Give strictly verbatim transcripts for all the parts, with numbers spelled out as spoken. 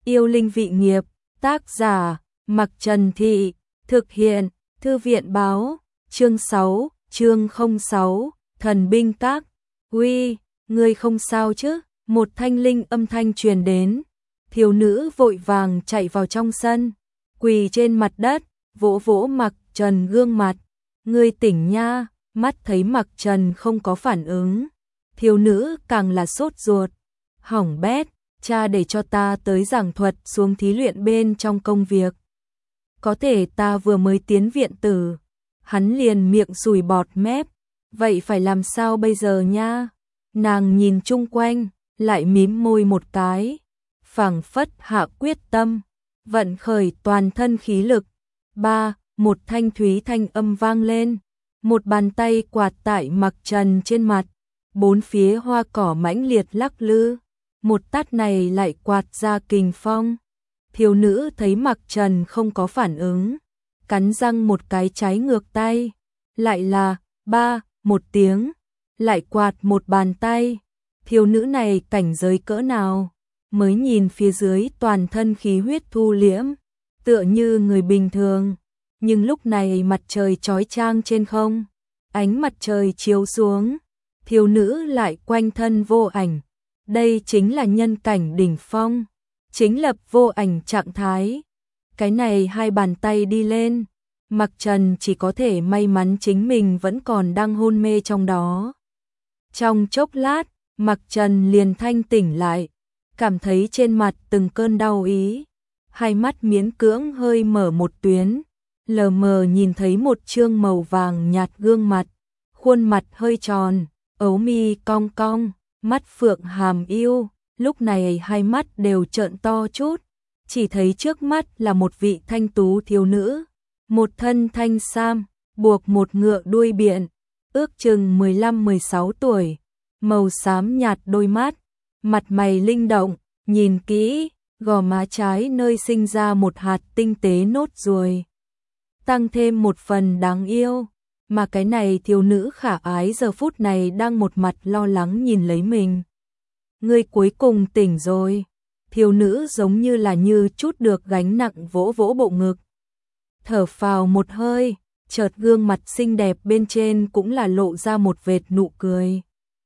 Yêu linh vị nghiệp, tác giả, Mặc Trần Thị, thực hiện, Thư viện báo, chương sáu, chương không sáu, thần binh các, uy, ngươi không sao chứ, một thanh linh âm thanh truyền đến, thiếu nữ vội vàng chạy vào trong sân, quỳ trên mặt đất, vỗ vỗ Mặc Trần gương mặt, ngươi tỉnh nha, mắt thấy Mặc Trần không có phản ứng, thiếu nữ càng là sốt ruột, hỏng bét, cha để cho ta tới giảng thuật xuống thí luyện bên trong công việc. Có thể ta vừa mới tiến viện tử, hắn liền miệng sùi bọt mép, vậy phải làm sao bây giờ nha? Nàng nhìn chung quanh, lại mím môi một cái, phảng phất hạ quyết tâm, vận khởi toàn thân khí lực. Ba, một thanh thúy thanh âm vang lên, một bàn tay quạt tại Mặc Trần trên mặt, bốn phía hoa cỏ mãnh liệt lắc lư, một tát này lại quạt ra kình phong. Thiếu nữ thấy Mặc Trần không có phản ứng, cắn răng một cái trái ngược tay, lại là ba, một tiếng, lại quạt một bàn tay. Thiếu nữ này cảnh giới cỡ nào, mới nhìn phía dưới toàn thân khí huyết thu liễm, tựa như người bình thường, nhưng lúc này mặt trời chói chang trên không, ánh mặt trời chiếu xuống, thiếu nữ lại quanh thân vô ảnh, đây chính là nhân cảnh đỉnh phong, chính lập vô ảnh trạng thái. Cái này hai bàn tay đi lên, Mặc Trần chỉ có thể may mắn chính mình vẫn còn đang hôn mê trong đó. Trong chốc lát, Mặc Trần liền thanh tỉnh lại, cảm thấy trên mặt từng cơn đau ý, hai mắt miễn cưỡng hơi mở một tuyến, lờ mờ nhìn thấy một trương màu vàng nhạt gương mặt, khuôn mặt hơi tròn, ấu mi cong cong, mắt phượng hàm yêu, lúc này hai mắt đều trợn to chút, chỉ thấy trước mắt là một vị thanh tú thiếu nữ, một thân thanh sam, buộc một ngựa đuôi biện, ước chừng mười lăm mười sáu tuổi, màu xám nhạt đôi mắt, mặt mày linh động, nhìn kỹ, gò má trái nơi sinh ra một hạt tinh tế nốt ruồi, tăng thêm một phần đáng yêu, mà cái này thiếu nữ khả ái giờ phút này đang một mặt lo lắng nhìn lấy mình. Ngươi cuối cùng tỉnh rồi, thiếu nữ giống như là như chút được gánh nặng vỗ vỗ bộ ngực. Thở phào một hơi, chợt gương mặt xinh đẹp bên trên cũng là lộ ra một vệt nụ cười.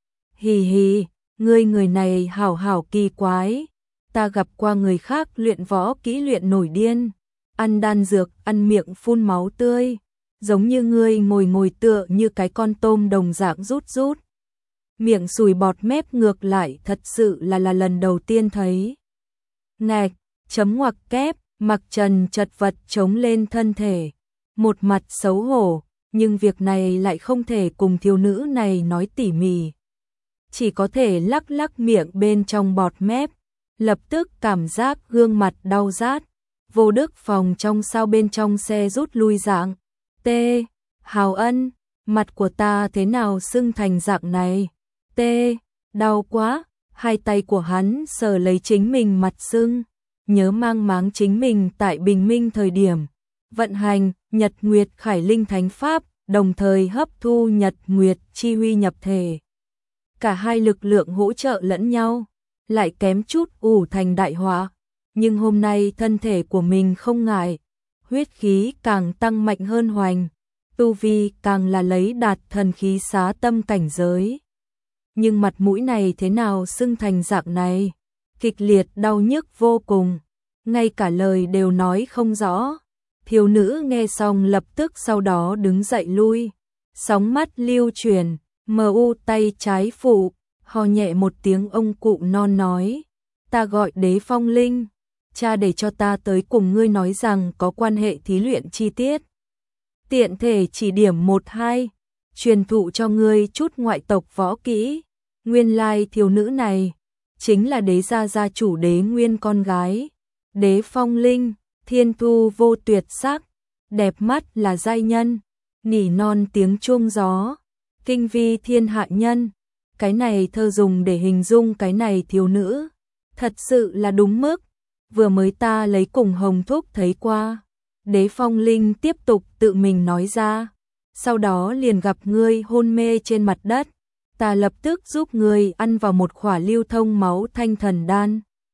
Hì hì, ngươi người này hảo hảo kỳ quái, ta gặp qua người khác luyện võ kỹ luyện nổi điên, ăn đan dược, ăn miệng phun máu tươi, giống như ngươi ngồi ngồi tựa như cái con tôm đồng dạng rút rút. Miệng sùi bọt mép ngược lại thật sự là là lần đầu tiên thấy. Ngạch, chấm ngoặc kép, Mặc Trần chật vật chống lên thân thể, một mặt xấu hổ, nhưng việc này lại không thể cùng thiếu nữ này nói tỉ mỉ. Chỉ có thể lắc lắc miệng bên trong bọt mép, lập tức cảm giác gương mặt đau rát, vô đức phòng trong sao bên trong xe rút lui dạng. T. Hào Ân, mặt của ta thế nào sưng thành dạng này? T. Đau quá, hai tay của hắn sờ lấy chính mình mặt sưng, nhớ mang máng chính mình tại bình minh thời điểm. Vận hành, Nhật Nguyệt Khải Linh Thánh Pháp, đồng thời hấp thu Nhật Nguyệt chi huy nhập thể. Cả hai lực lượng hỗ trợ lẫn nhau, lại kém chút ủ thành đại họa. Nhưng hôm nay thân thể của mình không ngại, huyết khí càng tăng mạnh hơn hoành, tu vi càng là lấy đạt thần khí xá tâm cảnh giới. Nhưng mặt mũi này thế nào sưng thành dạng này, kịch liệt đau nhức vô cùng, ngay cả lời đều nói không rõ. Thiếu nữ nghe xong lập tức sau đó đứng dậy lui, sóng mắt lưu chuyển, mờ u tay trái phụ, ho nhẹ một tiếng ông cụ non nói, ta gọi Đế Phong Linh, cha để cho ta tới cùng ngươi nói rằng có quan hệ thí luyện chi tiết. Tiện thể chỉ điểm một hai, truyền thụ cho ngươi chút ngoại tộc võ kỹ. Nguyên lai thiếu nữ này chính là Đế gia gia chủ Đế Nguyên con gái. Đế Phong Linh, thiên thu vô tuyệt sắc, đẹp mắt là giai nhân, nỉ non tiếng chuông gió, kinh vi thiên hạ nhân. Cái này thơ dùng để hình dung cái này thiếu nữ, thật sự là đúng mức. Vừa mới ta lấy cùng Hồng Thúc thấy qua. Đế Phong Linh tiếp tục tự mình nói ra, sau đó liền gặp ngươi hôn mê trên mặt đất, ta lập tức giúp ngươi ăn vào một khỏa lưu thông máu thanh thần đan.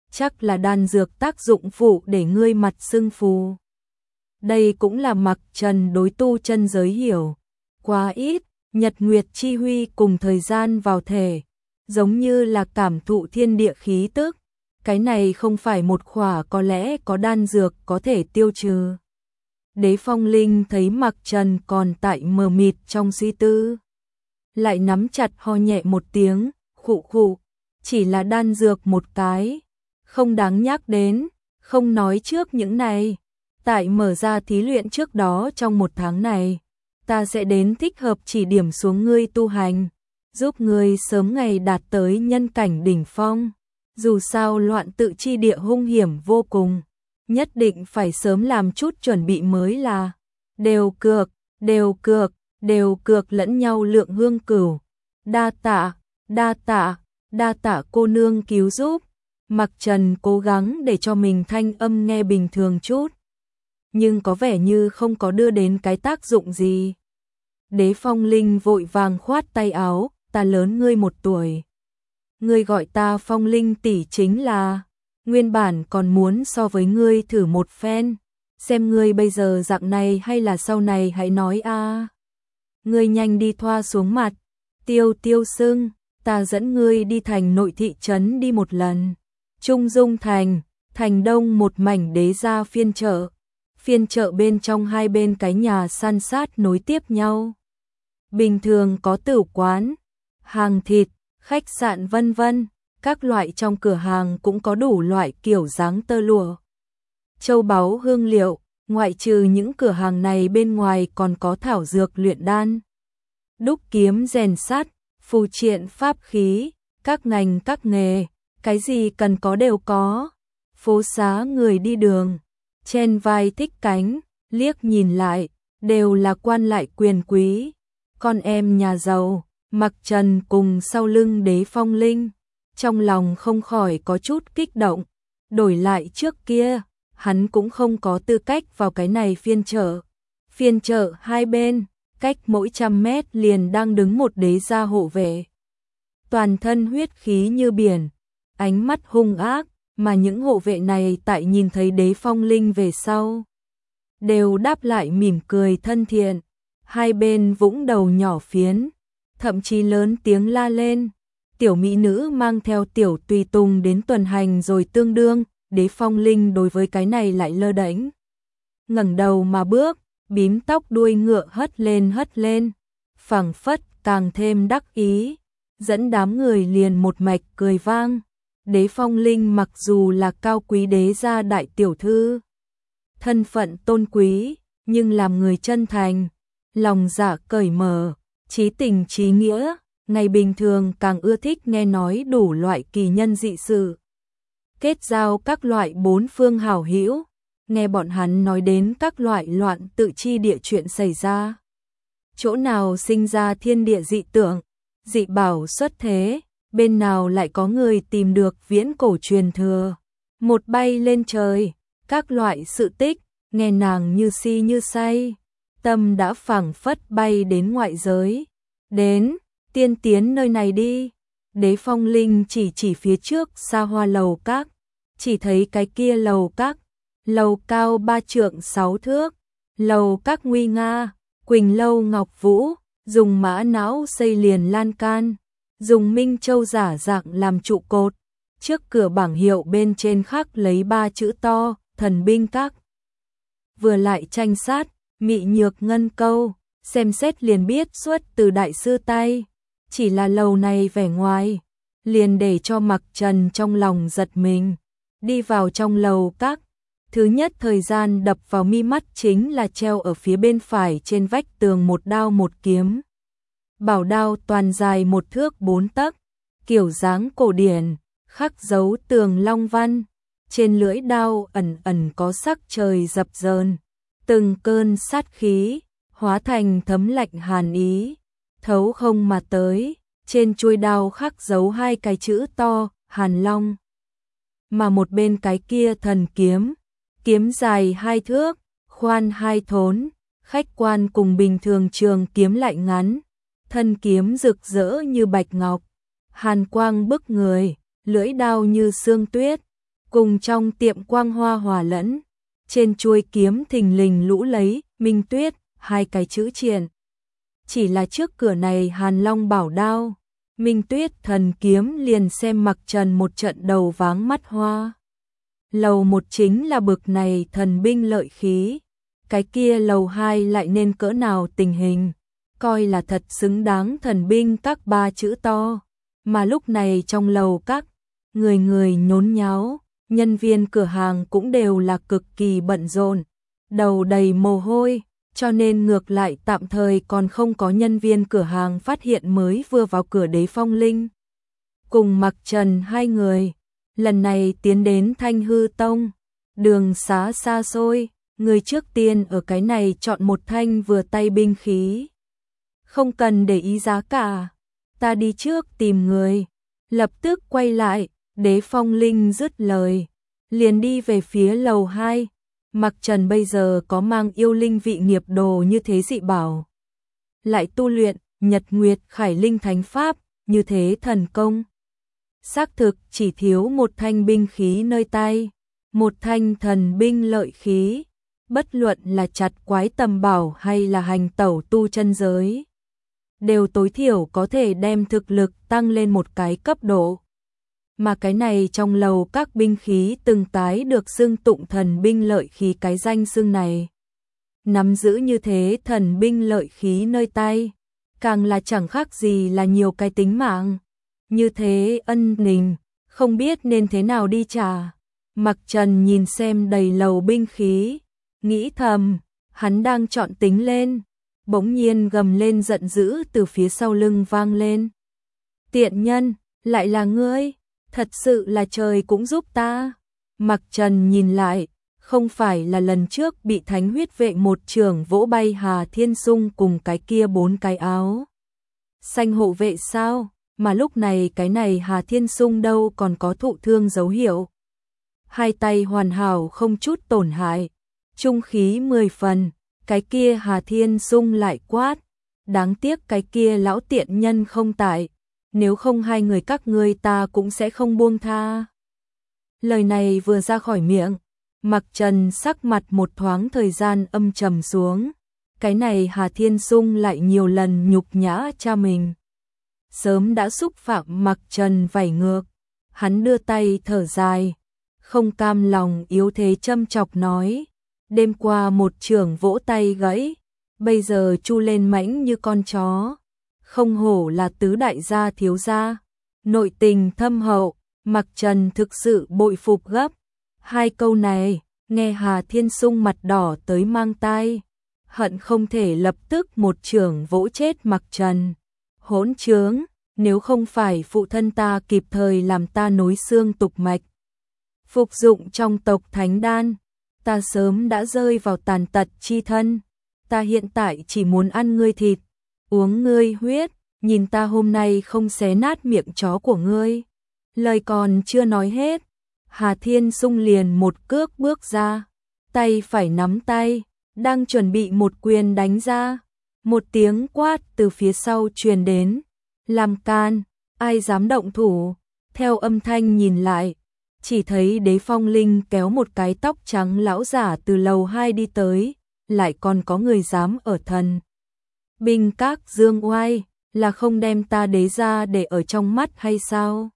chắc là đan dược tác dụng phụ để ngươi mặt sưng phù. Đây cũng là Mặc Trần đối tu chân giới hiểu quá ít, nhật nguyệt chi huy cùng thời gian vào thể, giống như là cảm thụ thiên địa khí tức. Cái này không phải một khỏa có lẽ có đan dược có thể tiêu trừ. Đế Phong Linh thấy Mặc Trần còn tại mờ mịt trong suy tư, lại nắm chặt ho nhẹ một tiếng, khụ khụ, chỉ là đan dược một cái, không đáng nhắc đến, không nói trước những này. Tại mở ra thí luyện trước đó trong một tháng này, ta sẽ đến thích hợp chỉ điểm xuống ngươi tu hành, giúp ngươi sớm ngày đạt tới nhân cảnh đỉnh phong. Dù sao loạn tự chi địa hung hiểm vô cùng, nhất định phải sớm làm chút chuẩn bị mới là. Đều cược, đều cược, đều cược lẫn nhau lượng hương cửu. Đa tạ, đa tạ, đa tạ cô nương cứu giúp. Mặc Trần cố gắng để cho mình thanh âm nghe bình thường chút, nhưng có vẻ như không có đưa đến cái tác dụng gì. Đế Phong Linh vội vàng khoát tay áo, ta lớn ngươi một tuổi. Ngươi gọi ta Phong Linh tỷ chính là, nguyên bản còn muốn so với ngươi thử một phen, xem ngươi bây giờ dạng này hay là sau này hãy nói a. À. Ngươi nhanh đi thoa xuống mặt, tiêu tiêu sưng, ta dẫn ngươi đi thành nội thị trấn đi một lần. Trung Dung thành, thành đông một mảnh đế gia phiên chợ. Phiên chợ bên trong hai bên cái nhà san sát nối tiếp nhau. Bình thường có tửu quán, hàng thịt, khách sạn vân vân, các loại trong cửa hàng cũng có đủ loại kiểu dáng tơ lụa, châu báu hương liệu, ngoại trừ những cửa hàng này bên ngoài còn có thảo dược luyện đan, đúc kiếm rèn sắt, phù triện pháp khí, các ngành các nghề, cái gì cần có đều có. Phố xá người đi đường, trên vai thích cánh, liếc nhìn lại, đều là quan lại quyền quý, con em nhà giàu. Mặc Trần cùng sau lưng Đế Phong Linh, trong lòng không khỏi có chút kích động, đổi lại trước kia, hắn cũng không có tư cách vào cái này phiên chợ. Phiên chợ hai bên, cách mỗi trăm mét liền đang đứng một đế gia hộ vệ. Toàn thân huyết khí như biển, ánh mắt hung ác, mà những hộ vệ này tại nhìn thấy Đế Phong Linh về sau, đều đáp lại mỉm cười thân thiện, hai bên vũng đầu nhỏ phiến. Thậm chí lớn tiếng la lên, tiểu mỹ nữ mang theo tiểu tùy tùng đến tuần hành rồi tương đương. Đế Phong Linh đối với cái này lại lơ đễnh, ngẩng đầu mà bước, bím tóc đuôi ngựa hất lên hất lên, phảng phất càng thêm đắc ý, dẫn đám người liền một mạch cười vang. Đế Phong Linh mặc dù là cao quý đế gia đại tiểu thư, thân phận tôn quý, nhưng làm người chân thành, lòng dạ cởi mở, chí tình chí nghĩa, ngày bình thường càng ưa thích nghe nói đủ loại kỳ nhân dị sự, kết giao các loại bốn phương hảo hữu, nghe bọn hắn nói đến các loại loạn tự chi địa chuyện xảy ra, chỗ nào sinh ra thiên địa dị tượng, dị bảo xuất thế, bên nào lại có người tìm được viễn cổ truyền thừa, một bay lên trời, các loại sự tích, nghe nàng như si như say, tâm đã phảng phất bay đến ngoại giới. Đến, tiên tiến nơi này đi. Đế Phong Linh chỉ chỉ phía trước xa hoa lầu các, chỉ thấy cái kia lầu các, lầu cao ba trượng sáu thước, lầu các nguy nga, Quỳnh lâu ngọc vũ, dùng mã não xây liền lan can, dùng minh châu giả dạng làm trụ cột, trước cửa bảng hiệu bên trên khắc lấy ba chữ to, thần binh các. Vừa lại tranh sát, mị nhược ngân câu, xem xét liền biết xuất từ đại sư tay, chỉ là lầu này vẻ ngoài, liền để cho Mặc Trần trong lòng giật mình. Đi vào trong lầu các, thứ nhất thời gian đập vào mi mắt chính là treo ở phía bên phải trên vách tường một đao một kiếm. Bảo đao toàn dài một thước bốn tấc, kiểu dáng cổ điển, khắc dấu tường long văn, trên lưỡi đao ẩn ẩn có sắc trời dập dờn, từng cơn sát khí hóa thành thấm lạnh hàn ý, thấu không mà tới, trên chuôi đao khắc dấu hai cái chữ to, Hàn Long. Mà một bên cái kia thần kiếm, kiếm dài hai thước, khoan hai thốn, khách quan cùng bình thường trường kiếm lại ngắn, thân kiếm rực rỡ như bạch ngọc, hàn quang bức người, lưỡi đao như sương tuyết, cùng trong tiệm quang hoa hòa lẫn. Trên chuôi kiếm thình lình lũ lấy Minh Tuyết hai cái chữ triện. Chỉ là trước cửa này Hàn Long bảo đao, Minh Tuyết thần kiếm liền xem Mặc Trần một trận đầu váng mắt hoa. Lầu một chính là bực này thần binh lợi khí, cái kia lầu hai lại nên cỡ nào tình hình, coi là thật xứng đáng thần binh các ba chữ to. Mà lúc này trong lầu các, người người nhốn nháo, nhân viên cửa hàng cũng đều là cực kỳ bận rộn, đầu đầy mồ hôi, cho nên ngược lại tạm thời còn không có nhân viên cửa hàng phát hiện mới vừa vào cửa Đế Phong Linh. Cùng Mặc Trần hai người, lần này tiến đến Thanh Hư Tông, đường xá xa xôi, người trước tiên ở cái này chọn một thanh vừa tay binh khí. Không cần để ý giá cả, ta đi trước tìm người, lập tức quay lại, Đế Phong Linh dứt lời, liền đi về phía lầu hai. Mặc Trần bây giờ có mang yêu linh vị nghiệp đồ như thế dị bảo, lại tu luyện Nhật Nguyệt Khải Linh Thánh Pháp như thế thần công. Xác thực chỉ thiếu một thanh binh khí nơi tay, một thanh thần binh lợi khí, bất luận là chặt quái tầm bảo hay là hành tẩu tu chân giới, đều tối thiểu có thể đem thực lực tăng lên một cái cấp độ. Mà cái này trong lầu các binh khí từng cái được xưng tụng thần binh lợi khí cái danh xưng này. Nắm giữ như thế thần binh lợi khí nơi tay, càng là chẳng khác gì là nhiều cái tính mạng. Như thế ân nình, không biết nên thế nào đi trả. Mặc Trần nhìn xem đầy lầu binh khí, nghĩ thầm, hắn đang chọn tính lên, bỗng nhiên gầm lên giận dữ từ phía sau lưng vang lên. Tiện nhân, lại là ngươi, thật sự là trời cũng giúp ta. Mặc Trần nhìn lại, không phải là lần trước bị Thánh Huyết Vệ một trường vỗ bay Hà Thiên Sung cùng cái kia bốn cái áo xanh hộ vệ sao, mà lúc này cái này Hà Thiên Sung đâu còn có thụ thương dấu hiệu. Hai tay hoàn hảo không chút tổn hại, trung khí mười phần, cái kia Hà Thiên Sung lại quát, đáng tiếc cái kia lão tiện nhân không tại, nếu không hai người các ngươi ta cũng sẽ không buông tha. Lời này vừa ra khỏi miệng, Mặc Trần sắc mặt một thoáng thời gian âm trầm xuống, cái này Hà Thiên Sung lại nhiều lần nhục nhã cha mình. Sớm đã xúc phạm Mặc Trần vảy ngược, hắn đưa tay thở dài, không cam lòng yếu thế châm chọc nói, đêm qua một trường vỗ tay gãy, bây giờ chu lên mãnh như con chó, không hổ là tứ đại gia thiếu gia, nội tình thâm hậu. Mặc Trần thực sự bội phục gấp. Hai câu này, nghe Hà Thiên Sung mặt đỏ tới mang tai, hận không thể lập tức một chưởng vỗ chết Mặc Trần. Hỗn trướng, nếu không phải phụ thân ta kịp thời làm ta nối xương tục mạch, phục dụng trong tộc thánh đan, ta sớm đã rơi vào tàn tật chi thân. Ta hiện tại chỉ muốn ăn ngươi thịt, uống ngươi huyết, nhìn ta hôm nay không xé nát miệng chó của ngươi. Lời còn chưa nói hết, Hà Thiên Sung liền một cước bước ra, tay phải nắm tay, đang chuẩn bị một quyền đánh ra. Một tiếng quát từ phía sau truyền đến, làm can, ai dám động thủ. Theo âm thanh nhìn lại, chỉ thấy Đế Phong Linh kéo một cái tóc trắng lão giả từ lầu hai đi tới, lại còn có người dám ở thần binh các dương oai, là không đem ta đế ra để ở trong mắt hay sao?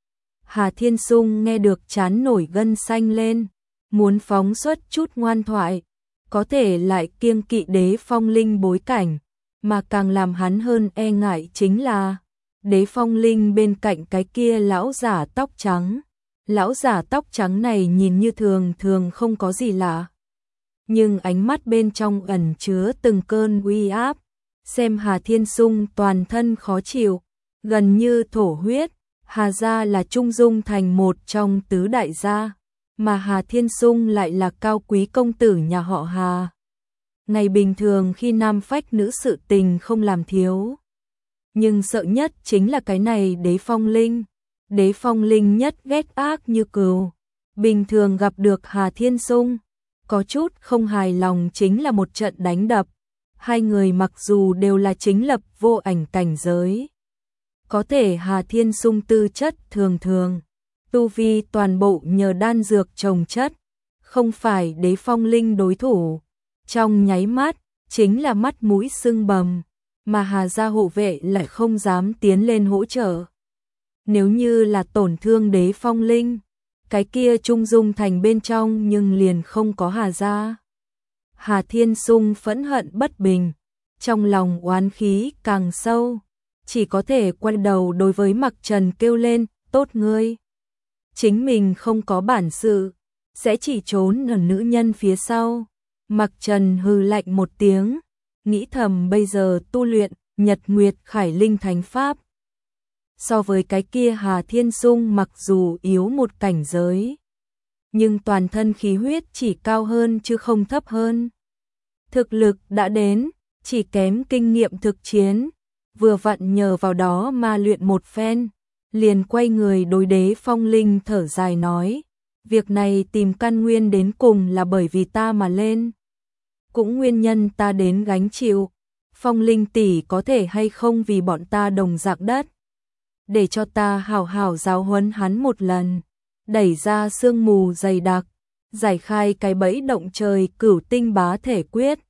Hà Thiên Sung nghe được chán nổi gân xanh lên, muốn phóng xuất chút ngoan thoại, có thể lại kiêng kỵ Đế Phong Linh bối cảnh, mà càng làm hắn hơn e ngại chính là Đế Phong Linh bên cạnh cái kia lão giả tóc trắng. Lão giả tóc trắng này nhìn như thường thường không có gì lạ, nhưng ánh mắt bên trong ẩn chứa từng cơn uy áp, xem Hà Thiên Sung toàn thân khó chịu, gần như thổ huyết. Hà gia là trung dung thành một trong tứ đại gia, mà Hà Thiên Sung lại là cao quý công tử nhà họ Hà. Ngày bình thường khi nam phách nữ sự tình không làm thiếu, nhưng sợ nhất chính là cái này Đế Phong Linh. Đế Phong Linh nhất ghét ác như cừu, bình thường gặp được Hà Thiên Sung, có chút không hài lòng chính là một trận đánh đập. Hai người mặc dù đều là chính lập vô ảnh cảnh giới, có thể Hà Thiên Sung tư chất thường thường, tu vi toàn bộ nhờ đan dược trồng chất, không phải Đế Phong Linh đối thủ. Trong nháy mắt, chính là mắt mũi sưng bầm, mà Hà gia hộ vệ lại không dám tiến lên hỗ trợ. Nếu như là tổn thương Đế Phong Linh, cái kia Trung Dung thành bên trong nhưng liền không có Hà gia. Hà Thiên Sung phẫn hận bất bình, trong lòng oán khí càng sâu, chỉ có thể quay đầu đối với Mặc Trần kêu lên, tốt ngươi. Chính mình không có bản sự, sẽ chỉ trốn ở nữ nhân phía sau. Mặc Trần hừ lạnh một tiếng, nghĩ thầm bây giờ tu luyện Nhật Nguyệt Khải Linh Thánh Pháp. So với cái kia Hà Thiên Sung mặc dù yếu một cảnh giới, nhưng toàn thân khí huyết chỉ cao hơn chứ không thấp hơn. Thực lực đã đến, chỉ kém kinh nghiệm thực chiến, vừa vặn nhờ vào đó mà luyện một phen, liền quay người đối Đế Phong Linh thở dài nói, việc này tìm căn nguyên đến cùng là bởi vì ta mà lên. Cũng nguyên nhân ta đến gánh chịu, Phong Linh tỷ có thể hay không vì bọn ta đồng dạng đất, để cho ta hảo hảo giáo huấn hắn một lần, đẩy ra sương mù dày đặc, giải khai cái bẫy động trời cửu tinh bá thể quyết.